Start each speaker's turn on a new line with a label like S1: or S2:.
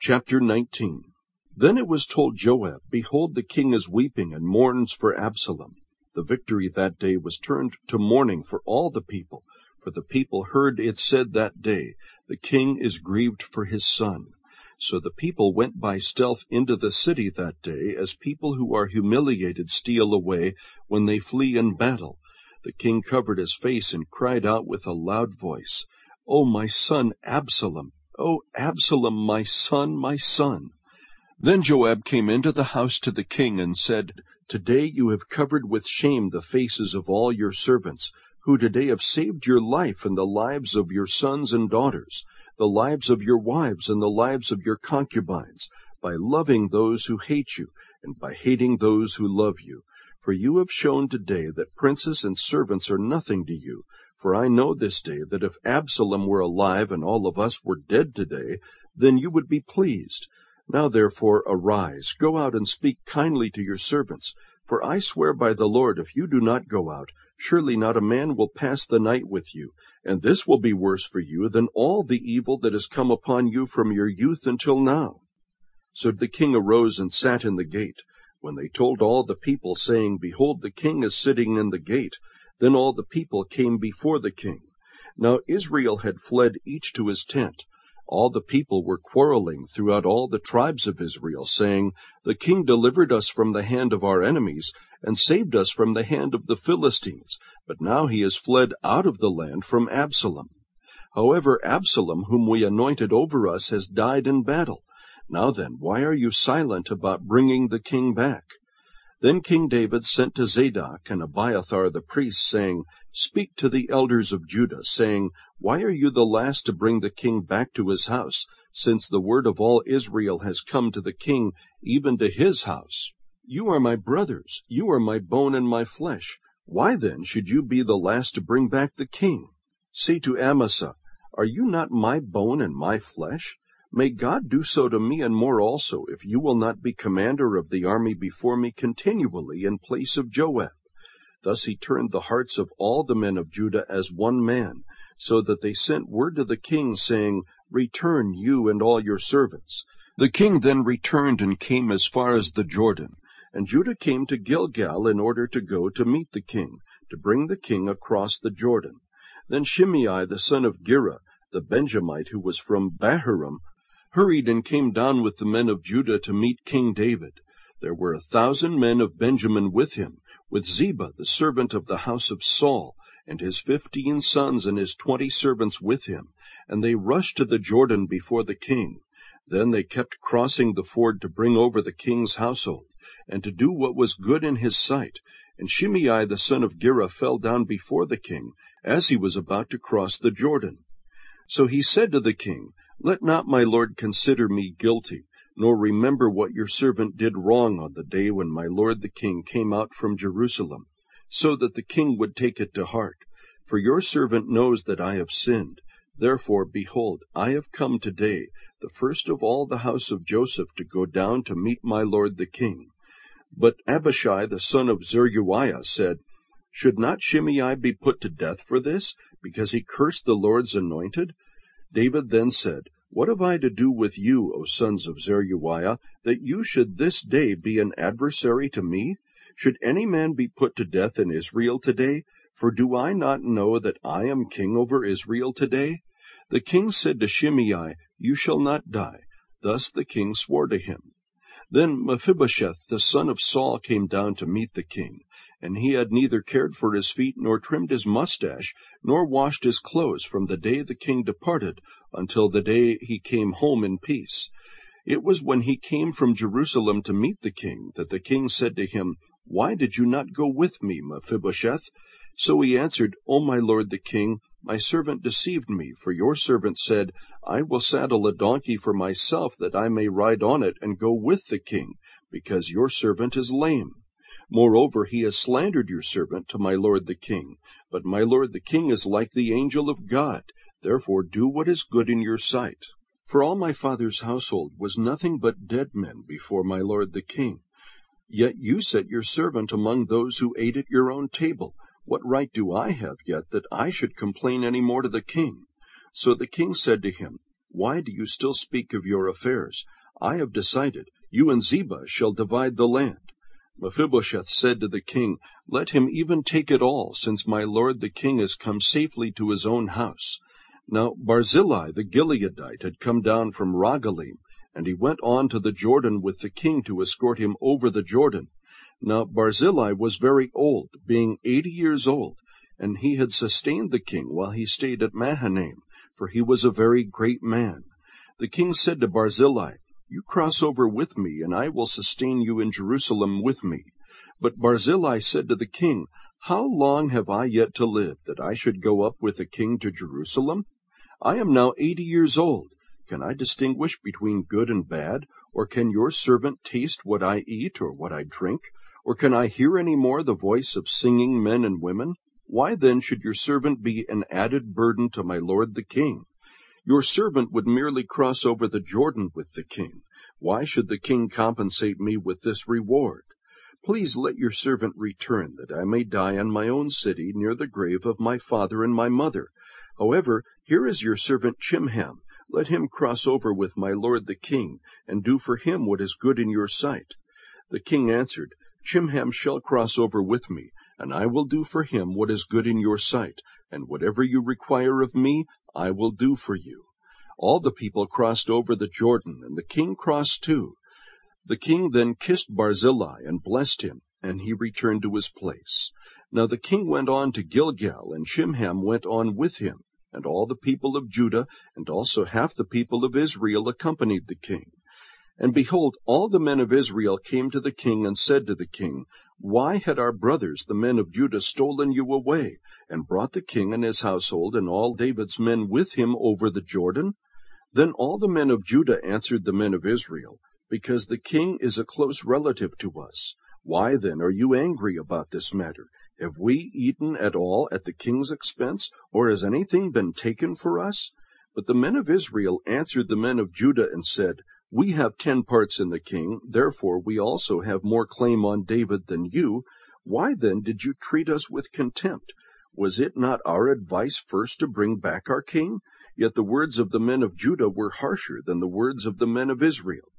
S1: Chapter 19. Then it was told Joab, Behold, the king is weeping and mourns for Absalom. The victory that day was turned to mourning for all the people, for the people heard it said that day, The king is grieved for his son. So the people went by stealth into the city that day, as people who are humiliated steal away when they flee in battle. The king covered his face and cried out with a loud voice, O my son Absalom! O Absalom, my son, my son! Then Joab came into the house to the king and said, Today you have covered with shame the faces of all your servants, who today have saved your life and the lives of your sons and daughters, the lives of your wives and the lives of your concubines, by loving those who hate you and by hating those who love you. For you have shown today that princes and servants are nothing to you. For I know this day that if Absalom were alive and all of us were dead today, then you would be pleased. Now therefore arise, go out and speak kindly to your servants. For I swear by the Lord, if you do not go out, surely not a man will pass the night with you, and this will be worse for you than all the evil that has come upon you from your youth until now. So the king arose and sat in the gate. When they told all the people, saying, Behold, the king is sitting in the gate, then all the people came before the king. Now Israel had fled each to his tent. All the people were quarreling throughout all the tribes of Israel, saying, The king delivered us from the hand of our enemies, and saved us from the hand of the Philistines, but now he has fled out of the land from Absalom. However, Absalom, whom we anointed over us, has died in battle. Now then, why are you silent about bringing the king back? Then King David sent to Zadok and Abiathar the priests, saying, Speak to the elders of Judah, saying, Why are you the last to bring the king back to his house, since the word of all Israel has come to the king, even to his house? You are my brothers, you are my bone and my flesh. Why then should you be the last to bring back the king? Say to Amasa, Are you not my bone and my flesh? May God do so to me and more also, if you will not be commander of the army before me continually in place of Joab. Thus he turned the hearts of all the men of Judah as one man, so that they sent word to the king, saying, Return, you and all your servants. The king then returned and came as far as the Jordan, and Judah came to Gilgal in order to go to meet the king, to bring the king across the Jordan. Then Shimei the son of Gera, the Benjamite who was from Bahurim, hurried and came down with the men of Judah to meet King David. There were 1,000 men of Benjamin with him, with Ziba the servant of the house of Saul, and his 15 sons and his 20 servants with him, and they rushed to the Jordan before the king. Then they kept crossing the ford to bring over the king's household, and to do what was good in his sight. And Shimei the son of Gera fell down before the king, as he was about to cross the Jordan. So he said to the king, Let not my lord consider me guilty, nor remember what your servant did wrong on the day when my lord the king came out from Jerusalem, so that the king would take it to heart. For your servant knows that I have sinned. Therefore, behold, I have come today, the first of all the house of Joseph, to go down to meet my lord the king. But Abishai the son of Zeruiah said, Should not Shimei be put to death for this, because he cursed the Lord's anointed? David then said, What have I to do with you, O sons of Zeruiah, that you should this day be an adversary to me? Should any man be put to death in Israel today? For do I not know that I am king over Israel today? The king said to Shimei, You shall not die. Thus the king swore to him. Then Mephibosheth the son of Saul came down to meet the king, and he had neither cared for his feet, nor trimmed his mustache, nor washed his clothes from the day the king departed until the day he came home in peace. It was when he came from Jerusalem to meet the king that the king said to him, Why did you not go with me, Mephibosheth? So he answered, O my lord the king, my servant deceived me, for your servant said, I will saddle a donkey for myself, that I may ride on it and go with the king, because your servant is lame. Moreover, he has slandered your servant to my lord the king. But my lord the king is like the angel of God. Therefore do what is good in your sight. For all my father's household was nothing but dead men before my lord the king. Yet you set your servant among those who ate at your own table. What right do I have yet that I should complain any more to the king? So the king said to him, Why do you still speak of your affairs? I have decided. You and Ziba shall divide the land." Mephibosheth said to the king, "Let him even take it all, since my lord the king has come safely to his own house." Now Barzillai the Gileadite had come down from Rogelim, and he went on to the Jordan with the king to escort him over the Jordan. Now Barzillai was very old, being 80 years old, and he had sustained the king while he stayed at Mahanaim, for he was a very great man. The king said to Barzillai, "You cross over with me, and I will sustain you in Jerusalem with me." But Barzillai said to the king, "How long have I yet to live, that I should go up with the king to Jerusalem? I am now 80 years old. Can I distinguish between good and bad? Or can your servant taste what I eat or what I drink? Or can I hear any more the voice of singing men and women? Why then should your servant be an added burden to my lord the king? Your servant would merely cross over the Jordan with the king. Why should the king compensate me with this reward? Please let your servant return, that I may die in my own city near the grave of my father and my mother. However, here is your servant Chimham. Let him cross over with my lord the king, and do for him what is good in your sight." The king answered, "Chimham shall cross over with me, and I will do for him what is good in your sight, and whatever you require of me, I will do for you." All the people crossed over the Jordan, and the king crossed too. The king then kissed Barzillai and blessed him, and he returned to his place. Now the king went on to Gilgal, and Chimham went on with him, and all the people of Judah, and also half the people of Israel accompanied the king. And behold, all the men of Israel came to the king and said to the king, "Why had our brothers, the men of Judah, stolen you away, and brought the king and his household and all David's men with him over the Jordan?" Then all the men of Judah answered the men of Israel, "Because the king is a close relative to us. Why then are you angry about this matter? Have we eaten at all at the king's expense, or has anything been taken for us?" But the men of Israel answered the men of Judah and said, "We have 10 parts in the king, therefore we also have more claim on David than you. Why then did you treat us with contempt? Was it not our advice first to bring back our king? Yet the words of the men of Judah were harsher than the words of the men of Israel.